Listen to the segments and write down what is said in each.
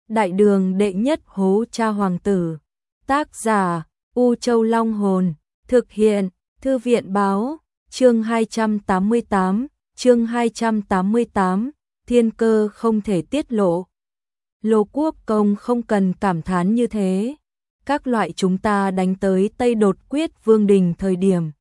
Đại đường đệ nhất hố cha hoàng tử. Tác giả U Châu Long Hồn. Thực hiện Thư viện Báo. Chương 288, thiên cơ không thể tiết lộ. Lô Quốc Công không cần cảm thán như thế. Các loại chúng ta đánh tới Tây Đột Quyết Vương Đình thời điểm.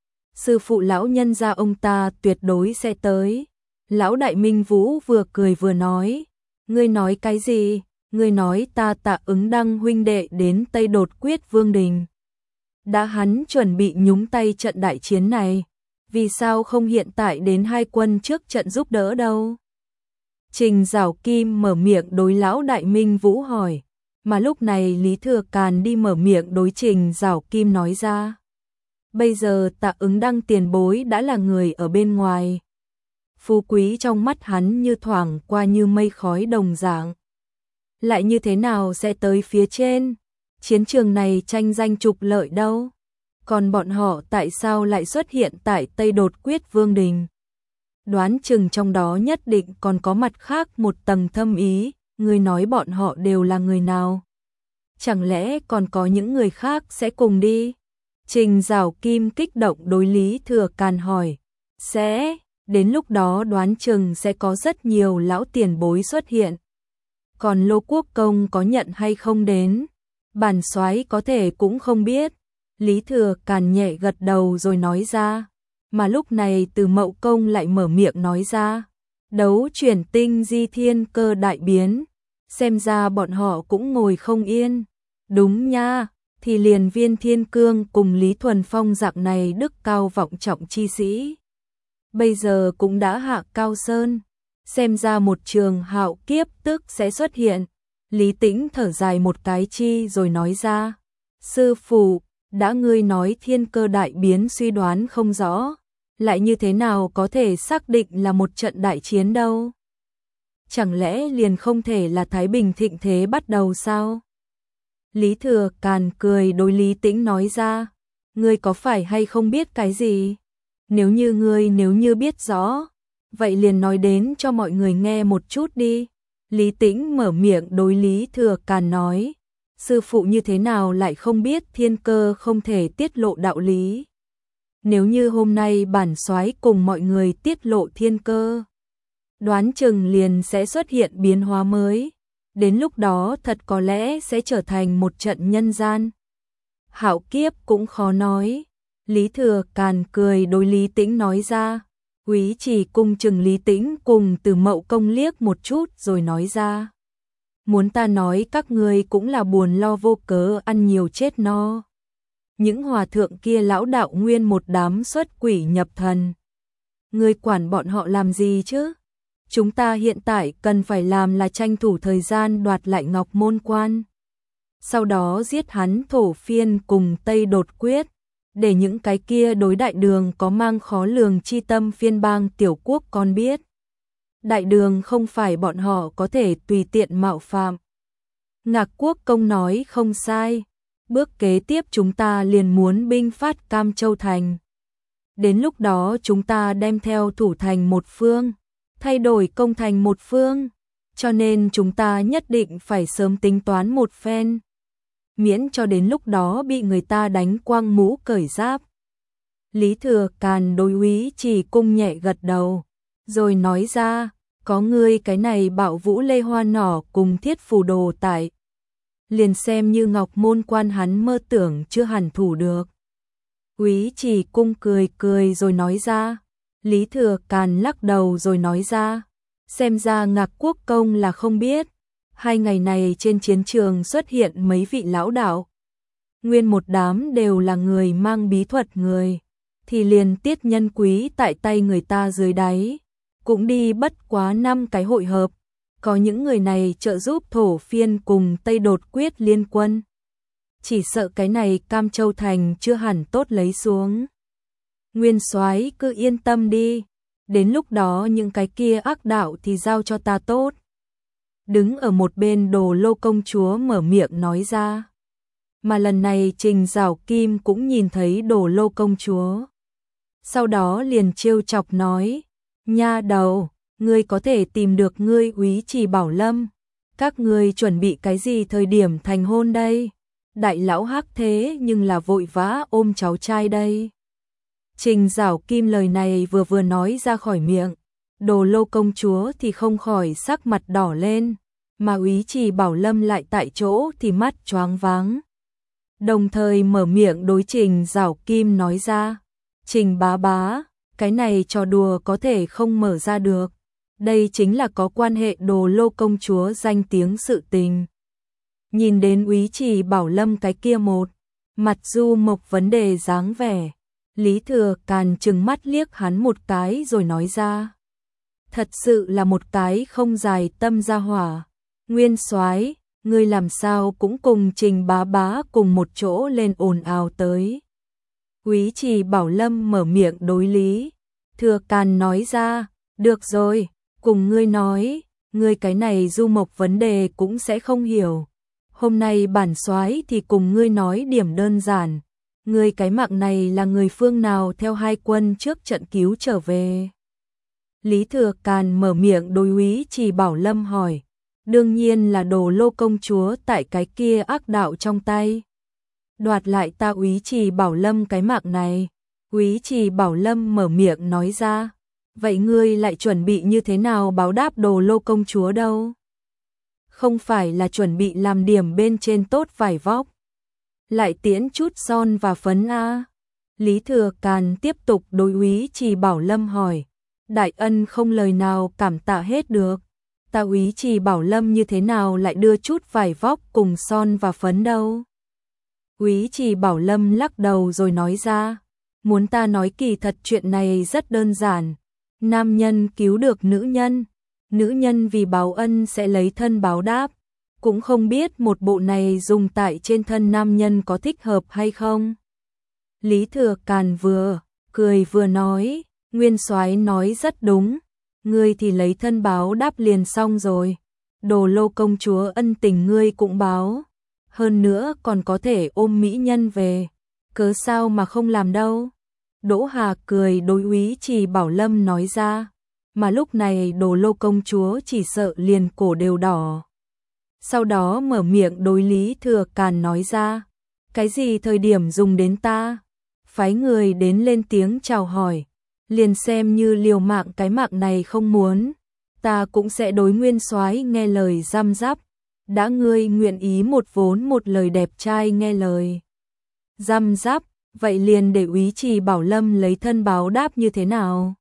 Sư phụ lão nhân gia ông ta tuyệt đối sẽ tới. Lão Đại Minh Vũ vừa cười vừa nói. Ngươi nói cái gì? Ngươi nói ta Tạ Ứng Đăng huynh đệ đến Tây Đột Quyết Vương Đình. Đã hắn chuẩn bị nhúng tay trận đại chiến này. Vì sao không hiện tại đến hai quân trước trận giúp đỡ đâu? Trình Giảo Kim mở miệng đối lão Đại Minh Vũ hỏi. Mà lúc này Lý Thừa Càn đi mở miệng đối Trình Giảo Kim nói ra. Bây giờ Tạ Ứng Đăng tiền bối đã là người ở bên ngoài. Phú quý trong mắt hắn như thoảng qua như mây khói đồng dạng. Lại như thế nào sẽ tới phía trên? Chiến trường này tranh danh trục lợi đâu? Còn bọn họ tại sao lại xuất hiện tại Tây Đột Quyết Vương Đình? Đoán chừng trong đó nhất định còn có mặt khác một tầng thâm ý. Ngươi nói bọn họ đều là người nào? Chẳng lẽ còn có những người khác sẽ cùng đi? Trình Giảo Kim kích động đối Lý Thừa Càn hỏi. Sẽ, đến lúc đó đoán chừng sẽ có rất nhiều lão tiền bối xuất hiện. Còn Lô Quốc Công có nhận hay không đến? Bản soái có thể cũng không biết. Lý Thừa Càn nhẹ gật đầu rồi nói ra. Mà lúc này Từ Mậu Công lại mở miệng nói ra. Đấu chuyển tinh di thiên cơ đại biến. Xem ra bọn họ cũng ngồi không yên. Đúng nha, thì liền Viên Thiên Cương cùng Lý Thuần Phong dạng này đức cao vọng trọng chi sĩ. Bây giờ cũng đã hạ cao sơn. Xem ra một trường hạo kiếp tức sẽ xuất hiện. Lý Tĩnh thở dài một cái chi rồi nói ra. Sư phụ, đã ngươi nói thiên cơ đại biến suy đoán không rõ. Lại như thế nào có thể xác định là một trận đại chiến đâu? Chẳng lẽ liền không thể là Thái Bình thịnh thế bắt đầu sao? Lý Thừa Càn cười đối Lý Tĩnh nói ra. Ngươi có phải hay không biết cái gì? Nếu như biết rõ, vậy liền nói đến cho mọi người nghe một chút đi. Lý Tĩnh mở miệng đối Lý Thừa Càn nói. Sư phụ như thế nào lại không biết thiên cơ không thể tiết lộ đạo lý? Nếu như hôm nay bản soái cùng mọi người tiết lộ thiên cơ, đoán chừng liền sẽ xuất hiện biến hóa mới. Đến lúc đó thật có lẽ sẽ trở thành một trận nhân gian. Hạo kiếp cũng khó nói. Lý Thừa Càn cười đối Lý Tĩnh nói ra. Quý chỉ cung chừng Lý Tĩnh cùng Từ Mậu Công liếc một chút rồi nói ra. Muốn ta nói các ngươi cũng là buồn lo vô cớ ăn nhiều chết no. Những hòa thượng kia lão đạo nguyên một đám xuất quỷ nhập thần. Ngươi quản bọn họ làm gì chứ? Chúng ta hiện tại cần phải làm là tranh thủ thời gian đoạt lại Ngọc Môn Quan. Sau đó giết hắn Thổ Phiên cùng Tây Đột Quyết. Để những cái kia đối đại đường có mang khó lường chi tâm phiên bang tiểu quốc con biết. Đại đường không phải bọn họ có thể tùy tiện mạo phạm. Ngạc Quốc Công nói không sai. Bước kế tiếp chúng ta liền muốn binh phát Cam Châu Thành. Đến lúc đó chúng ta đem theo thủ thành một phương, thay đổi công thành một phương. Cho nên chúng ta nhất định phải sớm tính toán một phen. Miễn cho đến lúc đó bị người ta đánh quang mũ cởi giáp. Lý Thừa Càn đối Úy Chỉ Cung nhẹ gật đầu, rồi nói ra, có ngươi cái này Bạo Vũ Lê Hoa Nỏ cùng Thiết Phù Đồ tại. Liền xem như Ngọc Môn Quan hắn mơ tưởng chưa hẳn thủ được. Úy Chỉ Cung cười rồi nói ra. Lý Thừa Càn lắc đầu rồi nói ra. Xem ra Ngạc Quốc Công là không biết. Hai ngày này trên chiến trường xuất hiện mấy vị lão đạo. Nguyên một đám đều là người mang bí thuật người. Thì liền Tiết Nhân Quý tại tay người ta dưới đáy. Cũng đi bất quá 5 cái hội hợp. Có những người này trợ giúp Thổ Phiên cùng Tây Đột Quyết liên quân. Chỉ sợ cái này Cam Châu Thành chưa hẳn tốt lấy xuống. Nguyên soái cứ yên tâm đi. Đến lúc đó những cái kia ác đạo thì giao cho ta tốt. Đứng ở một bên Đồ Lô công chúa mở miệng nói ra. Mà lần này Trình Giảo Kim cũng nhìn thấy Đồ Lô công chúa. Sau đó liền trêu chọc nói. Nha đầu, ngươi có thể tìm được ngươi Úy Chỉ Bảo Lâm. Các ngươi chuẩn bị cái gì thời điểm thành hôn đây? Đại lão Hắc thế nhưng là vội vã ôm cháu trai đây. Trình Giảo Kim lời này vừa nói ra khỏi miệng, Đồ Lô công chúa thì không khỏi sắc mặt đỏ lên, mà Úy Trì Bảo Lâm lại tại chỗ thì mắt choáng váng. Đồng thời mở miệng đối Trình Giảo Kim nói ra, Trình bá bá, cái này trò đùa có thể không mở ra được. Đây chính là có quan hệ Đồ Lô công chúa danh tiếng sự tình. Nhìn đến Úy Trì Bảo Lâm cái kia một mặt du mộc vấn đề dáng vẻ, Lý Thừa Càn trừng mắt liếc hắn một cái rồi nói ra, thật sự là một cái không dài tâm ra hỏa. Nguyên soái, ngươi làm sao cũng cùng Trình bá bá cùng một chỗ lên ồn ào tới. Úy Trì Bảo Lâm mở miệng đối Lý Thừa Càn nói ra, được rồi, cùng ngươi nói, ngươi cái này du mộc vấn đề cũng sẽ không hiểu. Hôm nay bản soái thì cùng ngươi nói điểm đơn giản, ngươi cái mạng này là người phương nào theo hai quân trước trận cứu trở về. Lý Thừa Càn mở miệng đối Úy Trì Bảo Lâm hỏi, đương nhiên là Đồ Lô công chúa tại cái kia ác đạo trong tay. Đoạt lại ta Úy Trì Bảo Lâm cái mạng này. Úy Trì Bảo Lâm mở miệng nói ra, vậy ngươi lại chuẩn bị như thế nào báo đáp Đồ Lô công chúa đâu? Không phải là chuẩn bị làm điểm bên trên tốt vải vóc, lại tiễn chút son và phấn a? Lý Thừa Càn tiếp tục đối Úy Trì Bảo Lâm hỏi, đại ân không lời nào cảm tạ hết được. Ta Úy Trì Bảo Lâm như thế nào lại đưa chút vải vóc cùng son và phấn đâu? Úy Trì Bảo Lâm lắc đầu rồi nói ra, muốn ta nói kỳ thật chuyện này rất đơn giản. Nam nhân cứu được nữ nhân vì báo ân sẽ lấy thân báo đáp. Cũng không biết một bộ này dùng tại trên thân nam nhân có thích hợp hay không. Lý Thừa Càn vừa cười vừa nói, Nguyên soái nói rất đúng, ngươi thì lấy thân báo đáp liền xong rồi. Đồ Lô công chúa ân tình ngươi cũng báo, hơn nữa còn có thể ôm mỹ nhân về, cớ sao mà không làm đâu. Đỗ Hà cười đối Úy Trì Bảo Lâm nói ra, mà lúc này Đồ Lô công chúa chỉ sợ liền cổ đều đỏ. Sau đó mở miệng đối Lý Thừa Càn nói ra, cái gì thời điểm dùng đến ta? Phái người đến lên tiếng chào hỏi, liền xem như liều mạng cái mạng này không muốn, ta cũng sẽ đối Nguyên soái nghe lời răm rắp. Đã ngươi nguyện ý một vốn một lời đẹp trai nghe lời răm rắp, vậy liền để Úy Trì Bảo Lâm lấy thân báo đáp như thế nào?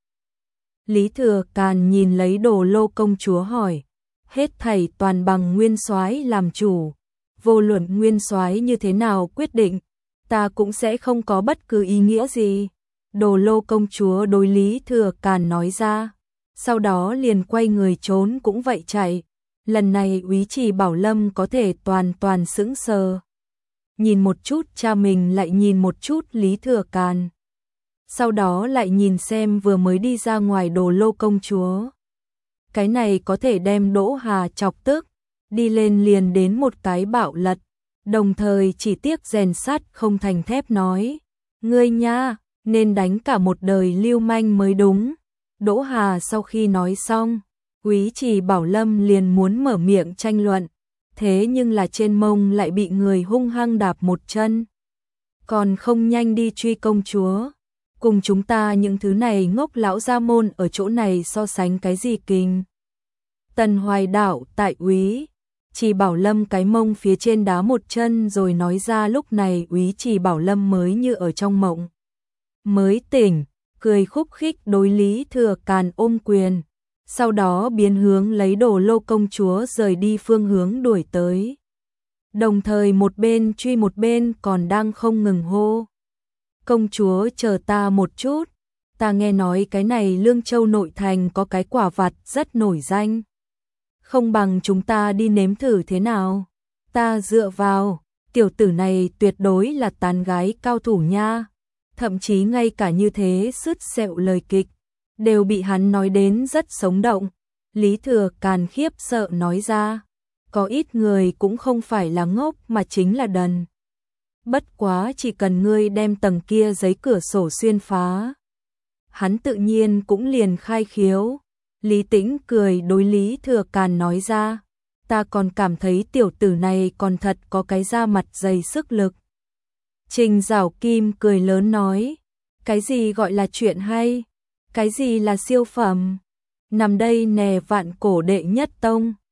Lý Thừa Càn nhìn lấy Đồ Lô công chúa hỏi, hết thảy toàn bằng Nguyên soái làm chủ, vô luận Nguyên soái như thế nào quyết định, ta cũng sẽ không có bất cứ ý nghĩa gì. Đồ Lô công chúa đối Lý Thừa Càn nói ra, sau đó liền quay người trốn cũng vậy chạy. Lần này Úy Trì Bảo Lâm có thể toàn sững sờ. Nhìn một chút cha mình lại nhìn một chút Lý Thừa Càn. Sau đó lại nhìn xem vừa mới đi ra ngoài Đồ Lô công chúa. Cái này có thể đem Đỗ Hà chọc tức, đi lên liền đến một cái bạo lật, đồng thời chỉ tiếc rèn sắt không thành thép nói, ngươi nha, nên đánh cả một đời lưu manh mới đúng. Đỗ Hà sau khi nói xong, Úy Trì Bảo Lâm liền muốn mở miệng tranh luận, thế nhưng là trên mông lại bị người hung hăng đạp một chân. Còn không nhanh đi truy công chúa, cùng chúng ta những thứ này ngốc lão gia môn ở chỗ này so sánh cái gì kinh. Tần Hoài Đạo tại Úy Trì Bảo Lâm cái mông phía trên đá một chân rồi nói ra, lúc này Úy Trì Bảo Lâm mới như ở trong mộng. Mới tỉnh, cười khúc khích đối Lý Thừa Càn ôm quyền. Sau đó biến hướng lấy Đồ Lô công chúa rời đi phương hướng đuổi tới. Đồng thời một bên truy một bên còn đang không ngừng hô, công chúa chờ ta một chút, ta nghe nói cái này Lương Châu nội thành có cái quả vặt rất nổi danh. Không bằng chúng ta đi nếm thử thế nào? Ta dựa vào, tiểu tử này tuyệt đối là tán gái cao thủ nha. Thậm chí ngay cả như thế sứt sẹo lời kịch đều bị hắn nói đến rất sống động. Lý Thừa Càn khiếp sợ nói ra, có ít người cũng không phải là ngốc mà chính là đần. Bất quá chỉ cần ngươi đem tầng kia giấy cửa sổ xuyên phá, hắn tự nhiên cũng liền khai khiếu. Lý Tĩnh cười đối Lý Thừa Càn nói ra, ta còn cảm thấy tiểu tử này còn thật có cái da mặt dày sức lực. Trình Giảo Kim cười lớn nói, cái gì gọi là chuyện hay, cái gì là siêu phẩm, nằm đây nè vạn cổ đệ nhất tông.